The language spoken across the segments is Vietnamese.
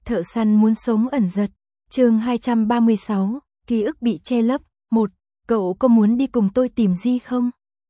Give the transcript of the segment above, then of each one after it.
Thợ săn muốn sống ẩn giật. Chương 236, ký ức bị che lấp. 1. Cậu có muốn đi cùng tôi tìm Di không?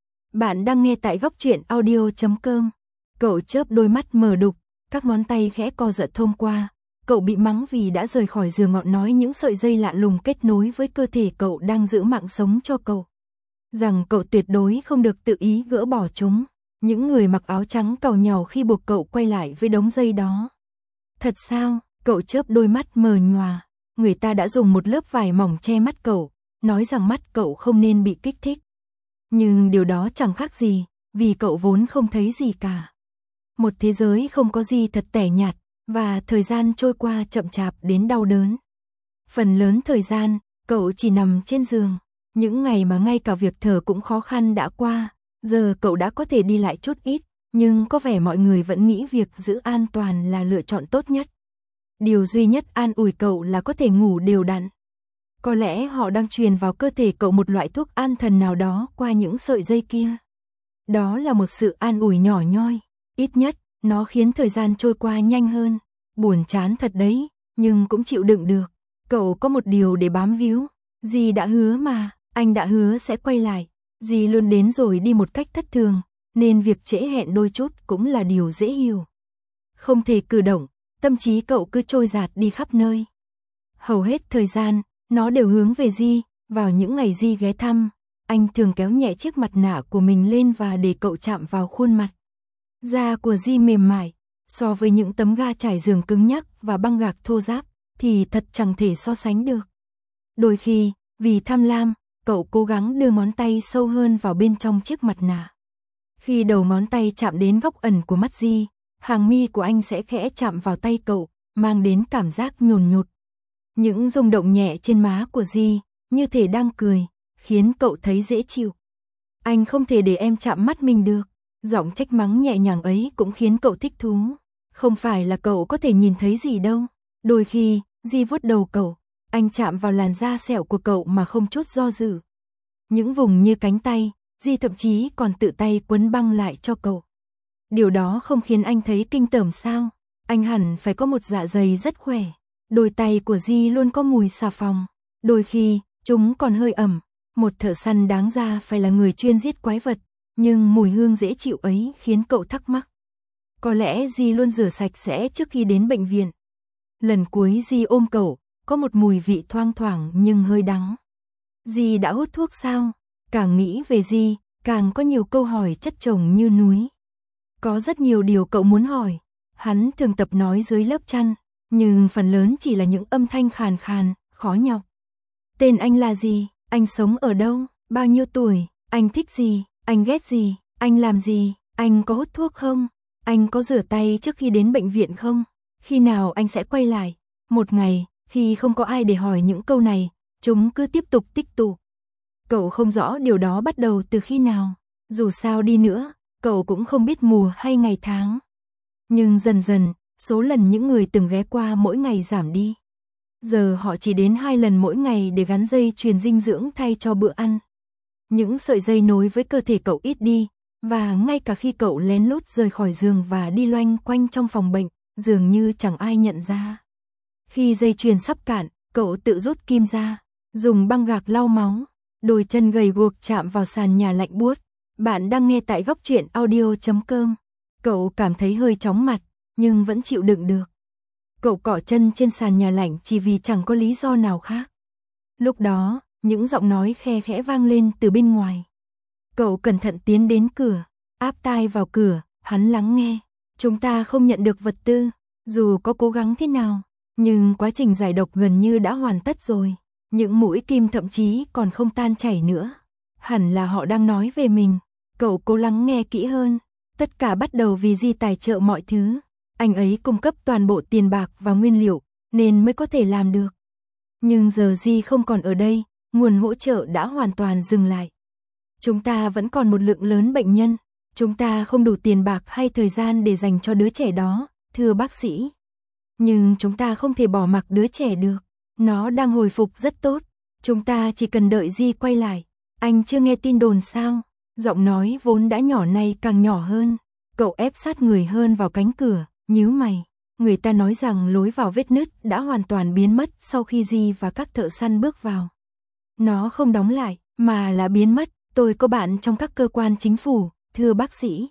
Bạn đang nghe tại góc truyện audio.com. Cậu chớp đôi mắt mờ đục, các ngón tay khẽ co giật thông qua. Cậu bị mắng vì đã rời khỏi giường ngọn nói những sợi dây lạ lùng kết nối với cơ thể cậu đang giữ mạng sống cho cậu. Rằng cậu tuyệt đối không được tự ý gỡ bỏ chúng. Những người mặc áo trắng càu nhàu khi buộc cậu quay lại với đống dây đó. Thật sao? Cậu chớp đôi mắt mờ nhòa. Người ta đã dùng một lớp vải mỏng che mắt cậu, nói rằng mắt cậu không nên bị kích thích. Nhưng điều đó chẳng khác gì, vì cậu vốn không thấy gì cả. Một thế giới không có gì thật tẻ nhạt, và thời gian trôi qua chậm chạp đến đau đớn. Phần lớn thời gian, cậu chỉ nằm trên giường. Những ngày mà ngay cả việc thở cũng khó khăn đã qua, giờ cậu đã có thể đi lại chút ít, nhưng có vẻ mọi người vẫn nghĩ việc giữ an toàn là lựa chọn tốt nhất. Điều duy nhất an ủi cậu là có thể ngủ đều đặn. Có lẽ họ đang truyền vào cơ thể cậu một loại thuốc an thần nào đó qua những sợi dây kia. Đó là một sự an ủi nhỏ nhoi, ít nhất, nó khiến thời gian trôi qua nhanh hơn. Buồn chán thật đấy, nhưng cũng chịu đựng được. Cậu có một điều để bám víu. Dì đã hứa mà, anh đã hứa sẽ quay lại. Dì luôn đến rồi đi một cách thất thường, nên việc trễ hẹn đôi chút cũng là điều dễ hiểu. Không thể cử động, tâm trí cậu cứ trôi dạt đi khắp nơi. Hầu hết thời gian, nó đều hướng về Di. Vào những ngày Di ghé thăm, anh thường kéo nhẹ chiếc mặt nạ của mình lên và để cậu chạm vào khuôn mặt. Da của Di mềm mại, so với những tấm ga trải giường cứng nhắc và băng gạc thô ráp, thì thật chẳng thể so sánh được. Đôi khi, vì tham lam, cậu cố gắng đưa ngón tay sâu hơn vào bên trong chiếc mặt nạ. Khi đầu ngón tay chạm đến góc ẩn của mắt Di, hàng mi của anh sẽ khẽ chạm vào tay cậu, mang đến cảm giác nhồn nhột. Những rung động nhẹ trên má của Di, như thể đang cười, khiến cậu thấy dễ chịu. Anh không thể để em chạm mắt mình được. Giọng trách mắng nhẹ nhàng ấy cũng khiến cậu thích thú. Không phải là cậu có thể nhìn thấy gì đâu. Đôi khi, Di vuốt đầu cậu, anh chạm vào làn da sẹo của cậu mà không chút do dự. Những vùng như cánh tay, Di thậm chí còn tự tay quấn băng lại cho cậu. Điều đó không khiến anh thấy kinh tởm sao? Anh hẳn phải có một dạ dày rất khỏe. Đôi tay của Di luôn có mùi xà phòng. Đôi khi, chúng còn hơi ẩm. Một thợ săn đáng ra phải là người chuyên giết quái vật. Nhưng mùi hương dễ chịu ấy khiến cậu thắc mắc. Có lẽ Di luôn rửa sạch sẽ trước khi đến bệnh viện. Lần cuối Di ôm cậu, có một mùi vị thoang thoảng nhưng hơi đắng. Di đã hút thuốc sao? Càng nghĩ về Di, càng có nhiều câu hỏi chất chồng như núi. Có rất nhiều điều cậu muốn hỏi. Hắn thường tập nói dưới lớp chăn, nhưng phần lớn chỉ là những âm thanh khàn khàn, khó nhọc. Tên anh là gì? Anh sống ở đâu? Bao nhiêu tuổi? Anh thích gì? Anh ghét gì? Anh làm gì? Anh có hút thuốc không? Anh có rửa tay trước khi đến bệnh viện không? Khi nào anh sẽ quay lại? Một ngày, khi không có ai để hỏi những câu này, chúng cứ tiếp tục tích tụ. Cậu không rõ điều đó bắt đầu từ khi nào. Dù sao đi nữa, cậu cũng không biết mùa hay ngày tháng. Nhưng dần dần, số lần những người từng ghé qua mỗi ngày giảm đi. Giờ họ chỉ đến 2 lần mỗi ngày để gắn dây truyền dinh dưỡng thay cho bữa ăn. Những sợi dây nối với cơ thể cậu ít đi, và ngay cả khi cậu lén lút rời khỏi giường và đi loanh quanh trong phòng bệnh, dường như chẳng ai nhận ra. Khi dây chuyền sắp cạn, cậu tự rút kim ra, dùng băng gạc lau máu, đôi chân gầy guộc chạm vào sàn nhà lạnh buốt. Bạn đang nghe tại góc truyện audio.com. Cậu cảm thấy hơi chóng mặt, nhưng vẫn chịu đựng được. Cậu cọ chân trên sàn nhà lạnh chỉ vì chẳng có lý do nào khác. Lúc đó, những giọng nói khe khẽ vang lên từ bên ngoài. Cậu cẩn thận tiến đến cửa, áp tai vào cửa, hắn lắng nghe. Chúng ta không nhận được vật tư, dù có cố gắng thế nào, nhưng quá trình giải độc gần như đã hoàn tất rồi. Những mũi kim thậm chí còn không tan chảy nữa. Hẳn là họ đang nói về mình. Cậu cố lắng nghe kỹ hơn. Tất cả bắt đầu vì Di tài trợ mọi thứ. Anh ấy cung cấp toàn bộ tiền bạc và nguyên liệu, nên mới có thể làm được. Nhưng giờ Di không còn ở đây, nguồn hỗ trợ đã hoàn toàn dừng lại. Chúng ta vẫn còn một lượng lớn bệnh nhân. Chúng ta không đủ tiền bạc hay thời gian để dành cho đứa trẻ đó, thưa bác sĩ. Nhưng chúng ta không thể bỏ mặc đứa trẻ được. Nó đang hồi phục rất tốt. Chúng ta chỉ cần đợi Di quay lại. Anh chưa nghe tin đồn sao? Giọng nói vốn đã nhỏ nay càng nhỏ hơn. Cậu ép sát người hơn vào cánh cửa, nhíu mày. Người ta nói rằng lối vào vết nứt đã hoàn toàn biến mất sau khi Di và các thợ săn bước vào. Nó không đóng lại, mà là biến mất. Tôi có bạn trong các cơ quan chính phủ, thưa bác sĩ.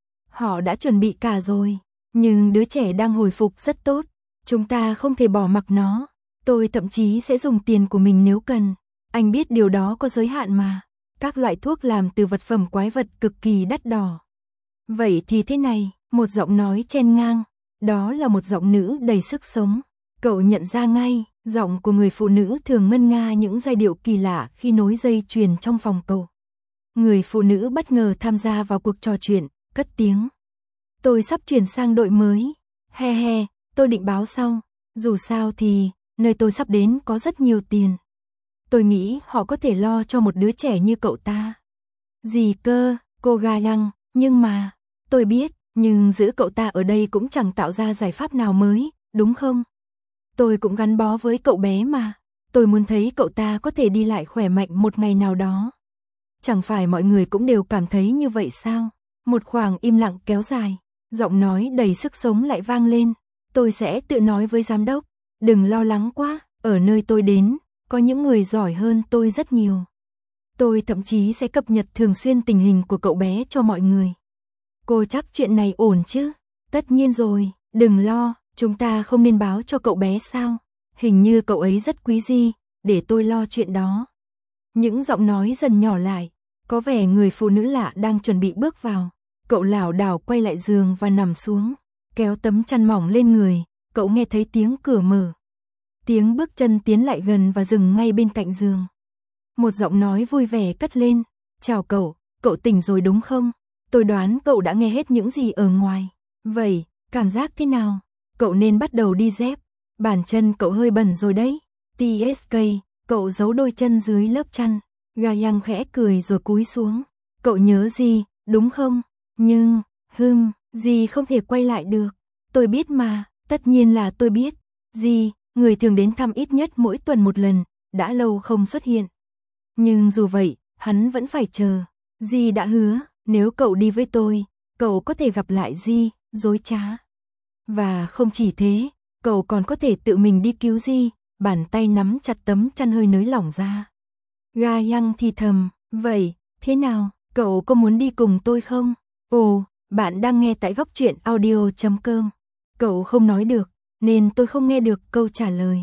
Họ đã chuẩn bị cả rồi, nhưng đứa trẻ đang hồi phục rất tốt. Chúng ta không thể bỏ mặc nó. Tôi thậm chí sẽ dùng tiền của mình nếu cần. Anh biết điều đó có giới hạn mà. Các loại thuốc làm từ vật phẩm quái vật cực kỳ đắt đỏ. Vậy thì thế này, một giọng nói chen ngang. Đó là một giọng nữ đầy sức sống. Cậu nhận ra ngay, giọng của người phụ nữ thường ngân nga những giai điệu kỳ lạ khi nối dây chuyền trong phòng cậu. Người phụ nữ bất ngờ tham gia vào cuộc trò chuyện, cất tiếng. Tôi sắp chuyển sang đội mới. He he, tôi định báo sau. Dù sao thì, nơi tôi sắp đến có rất nhiều tiền. Tôi nghĩ họ có thể lo cho một đứa trẻ như cậu ta. Gì cơ, cô Ga Yang, nhưng mà, tôi biết, nhưng giữ cậu ta ở đây cũng chẳng tạo ra giải pháp nào mới, đúng không? Tôi cũng gắn bó với cậu bé mà. Tôi muốn thấy cậu ta có thể đi lại khỏe mạnh một ngày nào đó. Chẳng phải mọi người cũng đều cảm thấy như vậy sao? Một khoảng im lặng kéo dài, giọng nói đầy sức sống lại vang lên. Tôi sẽ tự nói với giám đốc, đừng lo lắng quá, ở nơi tôi đến, có những người giỏi hơn tôi rất nhiều. Tôi thậm chí sẽ cập nhật thường xuyên tình hình của cậu bé cho mọi người. Cô chắc chuyện này ổn chứ? Tất nhiên rồi, đừng lo, chúng ta không nên báo cho cậu bé sao? Hình như cậu ấy rất quý Di, để tôi lo chuyện đó. Những giọng nói dần nhỏ lại, có vẻ người phụ nữ lạ đang chuẩn bị bước vào. Cậu lảo đảo quay lại giường và nằm xuống, kéo tấm chăn mỏng lên người, cậu nghe thấy tiếng cửa mở. Tiếng bước chân tiến lại gần và dừng ngay bên cạnh giường. Một giọng nói vui vẻ cất lên, chào cậu tỉnh rồi đúng không? Tôi đoán cậu đã nghe hết những gì ở ngoài. Vậy, cảm giác thế nào? Cậu nên bắt đầu đi dép. Bàn chân cậu hơi bẩn rồi đấy. TSK, cậu giấu đôi chân dưới lớp chăn. Ga Yang khẽ cười rồi cúi xuống. Cậu nhớ gì, đúng không? Nhưng, Di không thể quay lại được. Tôi biết mà, tất nhiên là tôi biết. Di, người thường đến thăm ít nhất mỗi tuần một lần, đã lâu không xuất hiện. Nhưng dù vậy, hắn vẫn phải chờ. Di đã hứa, nếu cậu đi với tôi, cậu có thể gặp lại Di, dối trá. Và không chỉ thế, cậu còn có thể tự mình đi cứu Di, bàn tay nắm chặt tấm chăn hơi nới lỏng ra. Ga Yang thì thầm, vậy, thế nào, cậu có muốn đi cùng tôi không? Ồ, bạn đang nghe tại góc truyện audio.com. Cậu không nói được, nên tôi không nghe được câu trả lời.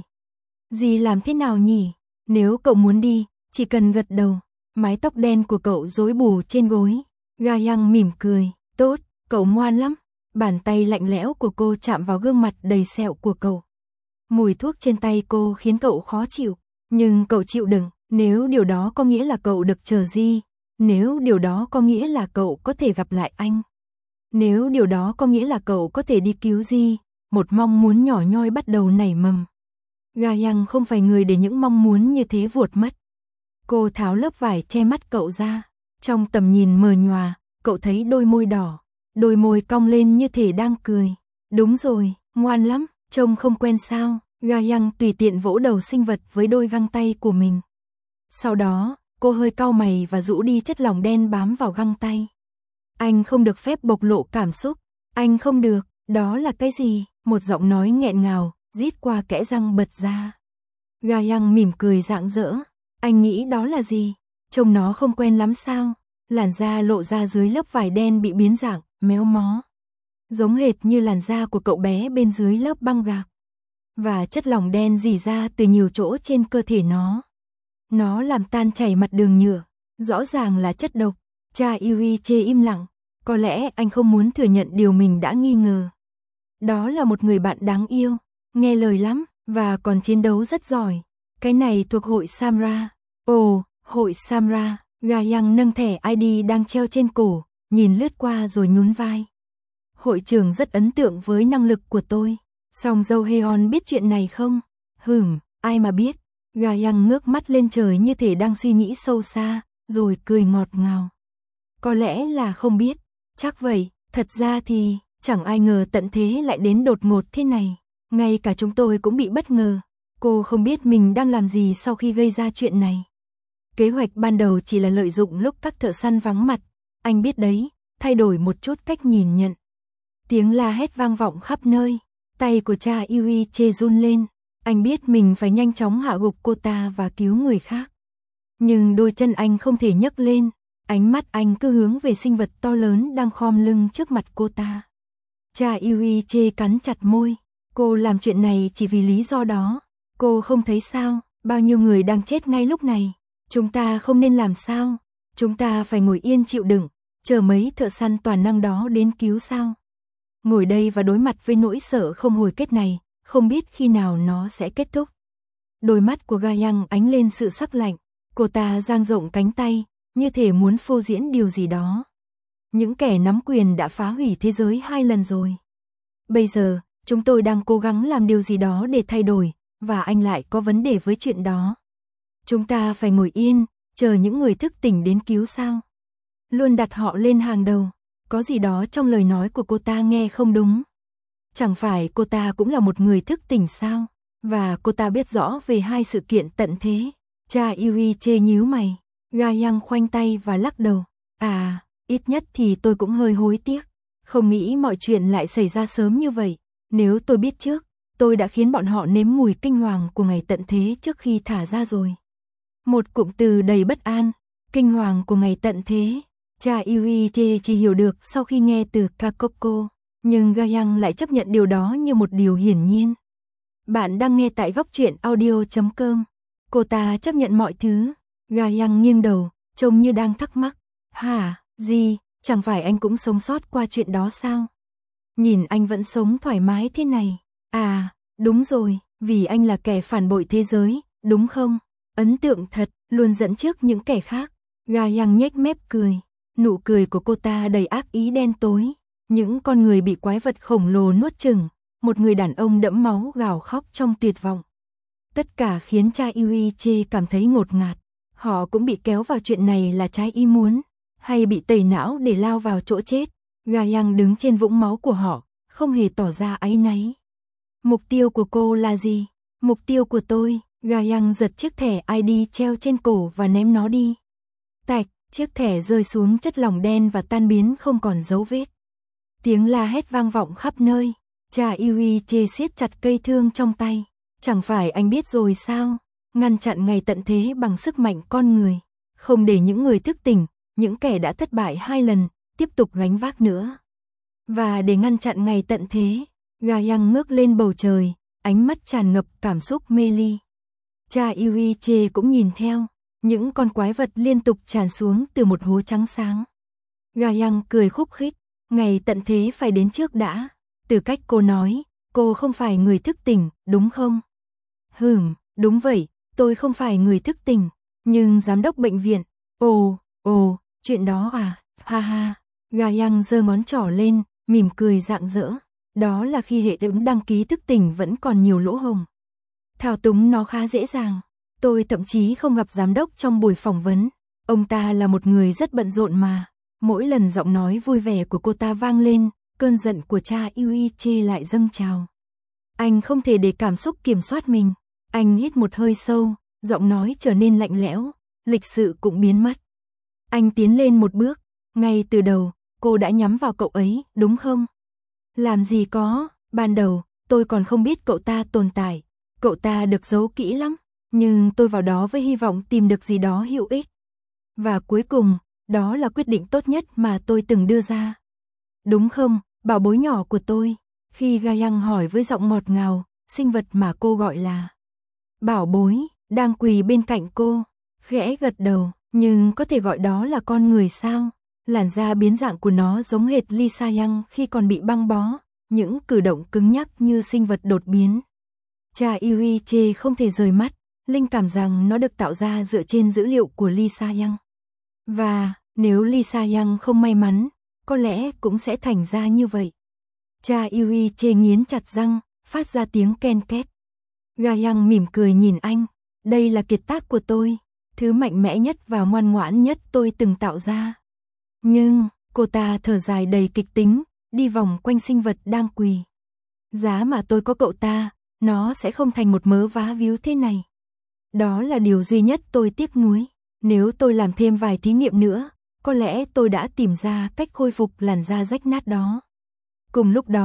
Di làm thế nào nhỉ? Nếu cậu muốn đi, chỉ cần gật đầu. Mái tóc đen của cậu rối bù trên gối. Ga Yang mỉm cười, tốt, cậu ngoan lắm. Bàn tay lạnh lẽo của cô chạm vào gương mặt đầy sẹo của cậu. Mùi thuốc trên tay cô khiến cậu khó chịu, nhưng cậu chịu đựng, nếu điều đó có nghĩa là cậu được chờ Di, nếu điều đó có nghĩa là cậu có thể gặp lại anh, nếu điều đó có nghĩa là cậu có thể đi cứu Di, một mong muốn nhỏ nhoi bắt đầu nảy mầm. Ga Yang không phải người để những mong muốn như thế vuột mất. Cô tháo lớp vải che mắt cậu ra, trong tầm nhìn mờ nhòa, cậu thấy đôi môi đỏ, đôi môi cong lên như thể đang cười. Đúng rồi, ngoan lắm, trông không quen sao? Ga Yang tùy tiện vỗ đầu sinh vật với đôi găng tay của mình. Sau đó, cô hơi cau mày và rũ đi chất lỏng đen bám vào găng tay. Anh không được phép bộc lộ cảm xúc. Anh không được, đó là cái gì? Một giọng nói nghẹn ngào, rít qua kẽ răng bật ra. Ga Yang mỉm cười rạng rỡ. Anh nghĩ đó là gì? Trông nó không quen lắm sao? Làn da lộ ra dưới lớp vải đen bị biến dạng, méo mó. Giống hệt như làn da của cậu bé bên dưới lớp băng gạc. Và chất lỏng đen rỉ ra từ nhiều chỗ trên cơ thể nó. Nó làm tan chảy mặt đường nhựa. Rõ ràng là chất độc. Cha Yui chê im lặng. Có lẽ anh không muốn thừa nhận điều mình đã nghi ngờ. Đó là một người bạn đáng yêu, nghe lời lắm, và còn chiến đấu rất giỏi. Cái này thuộc hội Samra. Ồ, hội Samra. Ga Yang nâng thẻ ID đang treo trên cổ, nhìn lướt qua rồi nhún vai. Hội trưởng rất ấn tượng với năng lực của tôi. Song Jo Heon biết chuyện này không? Ai mà biết. Ga Yang ngước mắt lên trời như thể đang suy nghĩ sâu xa, rồi cười ngọt ngào. Có lẽ là không biết. Chắc vậy, thật ra thì, chẳng ai ngờ tận thế lại đến đột ngột thế này. Ngay cả chúng tôi cũng bị bất ngờ. Cô không biết mình đang làm gì sau khi gây ra chuyện này. Kế hoạch ban đầu chỉ là lợi dụng lúc các thợ săn vắng mặt. Anh biết đấy, thay đổi một chút cách nhìn nhận. Tiếng la hét vang vọng khắp nơi. Tay của cha Yuiche run lên, anh biết mình phải nhanh chóng hạ gục cô ta và cứu người khác. Nhưng đôi chân anh không thể nhấc lên, ánh mắt anh cứ hướng về sinh vật to lớn đang khom lưng trước mặt cô ta. Cha Yuiche cắn chặt môi, cô làm chuyện này chỉ vì lý do đó, cô không thấy sao, bao nhiêu người đang chết ngay lúc này, chúng ta không nên làm sao, chúng ta phải ngồi yên chịu đựng, chờ mấy thợ săn toàn năng đó đến cứu sao. Ngồi đây và đối mặt với nỗi sợ không hồi kết này, không biết khi nào nó sẽ kết thúc. Đôi mắt của Ga Yang ánh lên sự sắc lạnh, cô ta dang rộng cánh tay, như thể muốn phô diễn điều gì đó. Những kẻ nắm quyền đã phá hủy thế giới 2 lần rồi. Bây giờ, chúng tôi đang cố gắng làm điều gì đó để thay đổi, và anh lại có vấn đề với chuyện đó. Chúng ta phải ngồi yên, chờ những người thức tỉnh đến cứu sao. Luôn đặt họ lên hàng đầu, có gì đó trong lời nói của cô ta nghe không đúng. Chẳng phải cô ta cũng là một người thức tỉnh sao? Và cô ta biết rõ về 2 sự kiện tận thế. Cha Yuiche nhíu mày, Ga Yang khoanh tay và lắc đầu. Ít nhất thì tôi cũng hơi hối tiếc. Không nghĩ mọi chuyện lại xảy ra sớm như vậy. Nếu tôi biết trước, tôi đã khiến bọn họ nếm mùi kinh hoàng của ngày tận thế trước khi thả ra rồi. Một cụm từ đầy bất an, kinh hoàng của ngày tận thế. Cha Yuiche chỉ hiểu được sau khi nghe từ Kakoko, nhưng Ga Yang lại chấp nhận điều đó như một điều hiển nhiên. Bạn đang nghe tại góc truyện audio.com. Cô ta chấp nhận mọi thứ. Ga Yang nghiêng đầu, trông như đang thắc mắc. Hả, gì, chẳng phải anh cũng sống sót qua chuyện đó sao? Nhìn anh vẫn sống thoải mái thế này. Đúng rồi, vì anh là kẻ phản bội thế giới, đúng không? Ấn tượng thật, luôn dẫn trước những kẻ khác. Ga Yang nhếch mép cười. Nụ cười của cô ta đầy ác ý đen tối. Những con người bị quái vật khổng lồ nuốt chửng. Một người đàn ông đẫm máu gào khóc trong tuyệt vọng. Tất cả khiến cha Yuiche cảm thấy ngột ngạt. Họ cũng bị kéo vào chuyện này là trái ý muốn, hay bị tẩy não để lao vào chỗ chết. Ga Yang đứng trên vũng máu của họ, không hề tỏ ra áy náy. Mục tiêu của cô là gì? Mục tiêu của tôi. Ga Yang giật chiếc thẻ ID treo trên cổ và ném nó đi. Tạch, chiếc thẻ rơi xuống chất lỏng đen và tan biến không còn dấu vết. Tiếng la hét vang vọng khắp nơi. Cha Yuiche siết chặt cây thương trong tay. Chẳng phải anh biết rồi sao? Ngăn chặn ngày tận thế bằng sức mạnh con người. Không để những người thức tỉnh, những kẻ đã thất bại 2 lần, tiếp tục gánh vác nữa. Và để ngăn chặn ngày tận thế, Ga Yang ngước lên bầu trời, ánh mắt tràn ngập cảm xúc mê ly. Cha Yuiche cũng nhìn theo, những con quái vật liên tục tràn xuống từ một hố trắng sáng. Ga Yang cười khúc khích, ngày tận thế phải đến trước đã. Từ cách cô nói, cô không phải người thức tỉnh, đúng không? Đúng vậy, tôi không phải người thức tỉnh, nhưng giám đốc bệnh viện, chuyện đó ha ha. Ga Yang giơ ngón trỏ lên, mỉm cười rạng rỡ. Đó là khi hệ thống đăng ký thức tỉnh vẫn còn nhiều lỗ hổng. Thao túng nó khá dễ dàng. Tôi thậm chí không gặp giám đốc trong buổi phỏng vấn. Ông ta là một người rất bận rộn mà. Mỗi lần giọng nói vui vẻ của cô ta vang lên, cơn giận của cha Yuiche lại dâng trào. Anh không thể để cảm xúc kiểm soát mình. Anh hít một hơi sâu, giọng nói trở nên lạnh lẽo, lịch sự cũng biến mất. Anh tiến lên một bước, ngay từ đầu, cô đã nhắm vào cậu ấy, đúng không? Làm gì có, ban đầu, tôi còn không biết cậu ta tồn tại, cậu ta được giấu kỹ lắm, nhưng tôi vào đó với hy vọng tìm được gì đó hữu ích. Và cuối cùng, đó là quyết định tốt nhất mà tôi từng đưa ra. Đúng không, bảo bối nhỏ của tôi? Khi Ga Yang hỏi với giọng ngọt ngào, sinh vật mà cô gọi là bảo bối, đang quỳ bên cạnh cô, khẽ gật đầu, nhưng có thể gọi đó là con người sao? Làn da biến dạng của nó giống hệt Lisa Yang khi còn bị băng bó, những cử động cứng nhắc như sinh vật đột biến. Cha Yuiche không thể rời mắt, linh cảm rằng nó được tạo ra dựa trên dữ liệu của Lisa Yang. Và, nếu Lisa Yang không may mắn, có lẽ cũng sẽ thành ra như vậy. Cha Yuiche nghiến chặt răng, phát ra tiếng ken két. Ga Yang mỉm cười nhìn anh, đây là kiệt tác của tôi, thứ mạnh mẽ nhất và ngoan ngoãn nhất tôi từng tạo ra. Nhưng, cô ta thở dài đầy kịch tính, đi vòng quanh sinh vật đang quỳ. Giá mà tôi có cậu ta, nó sẽ không thành một mớ vá víu thế này. Đó là điều duy nhất tôi tiếc nuối. Nếu tôi làm thêm vài thí nghiệm nữa, có lẽ tôi đã tìm ra cách khôi phục làn da rách nát đó. Cùng lúc đó,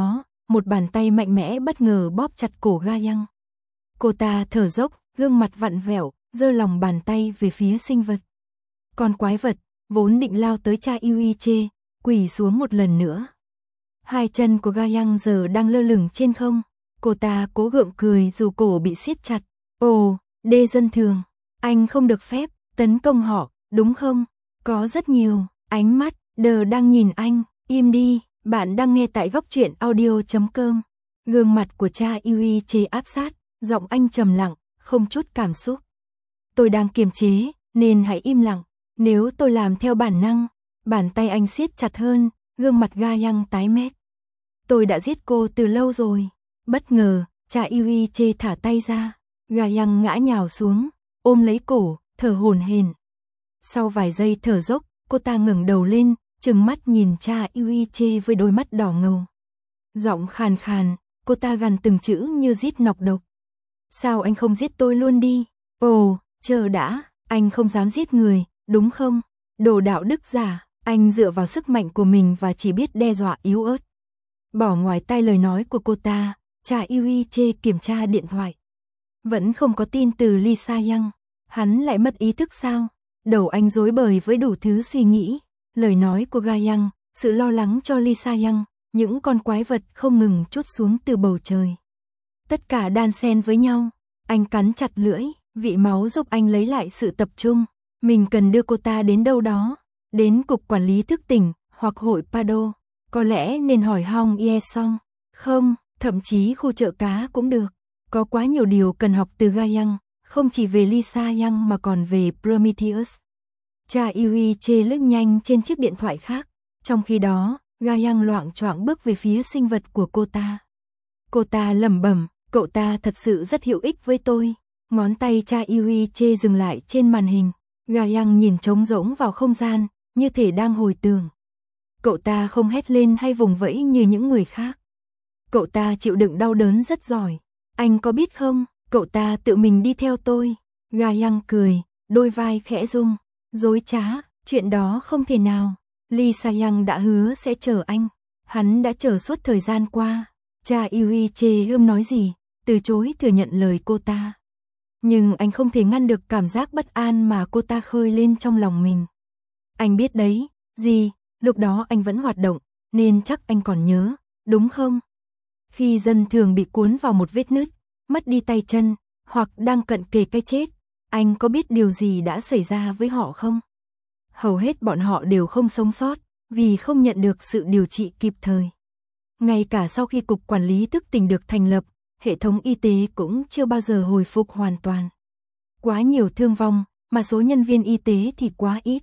một bàn tay mạnh mẽ bất ngờ bóp chặt cổ Ga Yang. Cô ta thở dốc, gương mặt vặn vẹo, giơ lòng bàn tay về phía sinh vật. Con quái vật, vốn định lao tới cha Yuiche, quỳ xuống một lần nữa. Hai chân của Ga Yang giờ đang lơ lửng trên không. Cô ta cố gượng cười dù cổ bị siết chặt. Ồ, Đê Dân Thường, anh không được phép tấn công họ, đúng không? Có rất nhiều ánh mắt đờ đang nhìn anh. Im đi, bạn đang nghe tại góc truyện audio.com. Gương mặt của cha Yuiche áp sát, giọng anh trầm lặng, không chút cảm xúc. Tôi đang kiềm chế, nên hãy im lặng. Nếu tôi làm theo bản năng, bàn tay anh siết chặt hơn, gương mặt Ga Yang tái mét. Tôi đã giết cô từ lâu rồi. Bất ngờ, cha Yuiche thả tay ra. Ga Yang ngã nhào xuống, ôm lấy cổ, thở hổn hển. Sau vài giây thở dốc, cô ta ngẩng đầu lên, trừng mắt nhìn cha Yuiche với đôi mắt đỏ ngầu. Giọng khàn khàn, cô ta gằn từng chữ như rít nọc độc. Sao anh không giết tôi luôn đi? Ồ, chờ đã, anh không dám giết người, đúng không? Đồ đạo đức giả, anh dựa vào sức mạnh của mình và chỉ biết đe dọa yếu ớt. Bỏ ngoài tai lời nói của cô ta, cha Yuiche kiểm tra điện thoại. Vẫn không có tin từ Lisa Yang. Hắn lại mất ý thức sao? Đầu anh rối bời với đủ thứ suy nghĩ. Lời nói của Ga Yang, sự lo lắng cho Lisa Yang, những con quái vật không ngừng trút xuống từ bầu trời. Tất cả đan xen với nhau. Anh cắn chặt lưỡi, vị máu giúp anh lấy lại sự tập trung. Mình cần đưa cô ta đến đâu đó. Đến cục quản lý thức tỉnh, hoặc hội Pado. Có lẽ nên hỏi Hong Ye Song. Không, thậm chí khu chợ cá cũng được. Có quá nhiều điều cần học từ Ga Yang, không chỉ về Lisa Yang mà còn về Prometheus. Cha Yuiche lướt nhanh trên chiếc điện thoại khác. Trong khi đó, Ga Yang loạng choạng bước về phía sinh vật của cô ta. Cô ta lẩm bẩm, cậu ta thật sự rất hữu ích với tôi. Ngón tay cha Yuiche dừng lại trên màn hình. Ga Yang nhìn trống rỗng vào không gian, như thể đang hồi tưởng. Cậu ta không hét lên hay vùng vẫy như những người khác. Cậu ta chịu đựng đau đớn rất giỏi. Anh có biết không, cậu ta tự mình đi theo tôi. Ga Yang cười, đôi vai khẽ rung. Dối trá, chuyện đó không thể nào. Lisa Yang đã hứa sẽ chờ anh. Hắn đã chờ suốt thời gian qua. Cha Yuiche không nói gì, từ chối thừa nhận lời cô ta. Nhưng anh không thể ngăn được cảm giác bất an mà cô ta khơi lên trong lòng mình. Anh biết đấy, gì, lúc đó anh vẫn hoạt động, nên chắc anh còn nhớ, đúng không? Khi Dân Thường bị cuốn vào một vết nứt, mất đi tay chân, hoặc đang cận kề cái chết, anh có biết điều gì đã xảy ra với họ không? Hầu hết bọn họ đều không sống sót, vì không nhận được sự điều trị kịp thời. Ngay cả sau khi Cục Quản lý Thức tỉnh được thành lập, hệ thống y tế cũng chưa bao giờ hồi phục hoàn toàn. Quá nhiều thương vong, mà số nhân viên y tế thì quá ít.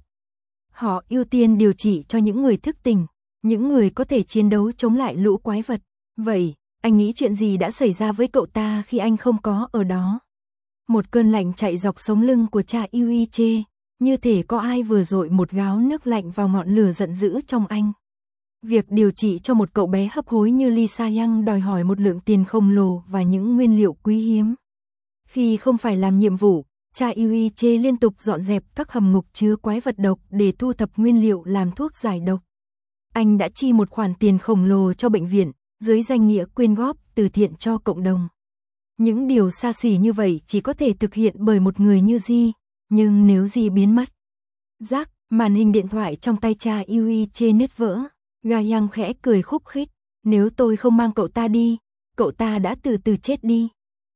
Họ ưu tiên điều trị cho những người thức tỉnh, những người có thể chiến đấu chống lại lũ quái vật. Vậy, anh nghĩ chuyện gì đã xảy ra với cậu ta khi anh không có ở đó? Một cơn lạnh chạy dọc sống lưng của cha Yuiche, như thể có ai vừa dội một gáo nước lạnh vào ngọn lửa giận dữ trong anh. Việc điều trị cho một cậu bé hấp hối như Lisa Yang đòi hỏi một lượng tiền khổng lồ và những nguyên liệu quý hiếm. Khi không phải làm nhiệm vụ, cha Yuiche liên tục dọn dẹp các hầm ngục chứa quái vật độc để thu thập nguyên liệu làm thuốc giải độc. Anh đã chi một khoản tiền khổng lồ cho bệnh viện, dưới danh nghĩa quyên góp từ thiện cho cộng đồng. Những điều xa xỉ như vậy chỉ có thể thực hiện bởi một người như Ji, nhưng nếu Ji biến mất. Rắc, màn hình điện thoại trong tay cha Yuiche nứt vỡ. Ga Yang khẽ cười khúc khích, nếu tôi không mang cậu ta đi, cậu ta đã từ từ chết đi.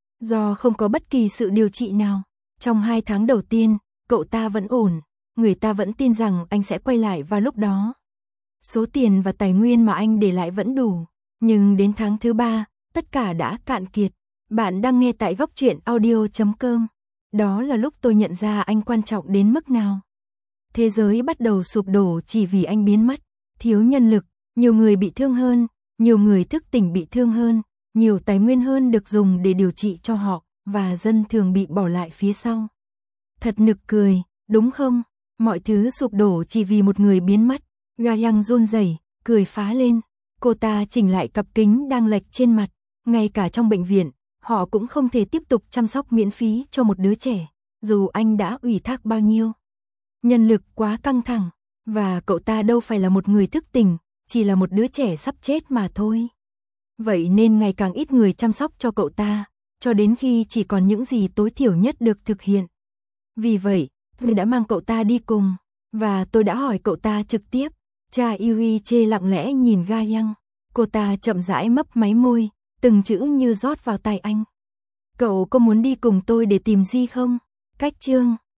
Do không có bất kỳ sự điều trị nào, trong 2 tháng đầu tiên, cậu ta vẫn ổn, người ta vẫn tin rằng anh sẽ quay lại vào lúc đó. Số tiền và tài nguyên mà anh để lại vẫn đủ, nhưng đến tháng thứ 3, tất cả đã cạn kiệt. Bạn đang nghe tại góc truyện audio.com. Đó là lúc tôi nhận ra anh quan trọng đến mức nào. Thế giới bắt đầu sụp đổ chỉ vì anh biến mất. Thiếu nhân lực, nhiều người bị thương hơn, nhiều người thức tỉnh bị thương hơn, nhiều tài nguyên hơn được dùng để điều trị cho họ, và Dân Thường bị bỏ lại phía sau. Thật nực cười, đúng không? Mọi thứ sụp đổ chỉ vì một người biến mất. Ga Yang run rẩy, cười phá lên. Cô ta chỉnh lại cặp kính đang lệch trên mặt. Ngay cả trong bệnh viện, họ cũng không thể tiếp tục chăm sóc miễn phí cho một đứa trẻ, dù anh đã ủy thác bao nhiêu. Nhân lực quá căng thẳng, và cậu ta đâu phải là một người thức tỉnh, chỉ là một đứa trẻ sắp chết mà thôi. Vậy nên ngày càng ít người chăm sóc cho cậu ta, cho đến khi chỉ còn những gì tối thiểu nhất được thực hiện. Vì vậy, tôi đã mang cậu ta đi cùng, và tôi đã hỏi cậu ta trực tiếp. Cha Yuiche lặng lẽ nhìn Ga Yang. Cô ta chậm rãi mấp máy môi, từng chữ như rót vào tai anh. Cậu có muốn đi cùng tôi để tìm Di không? Cách chương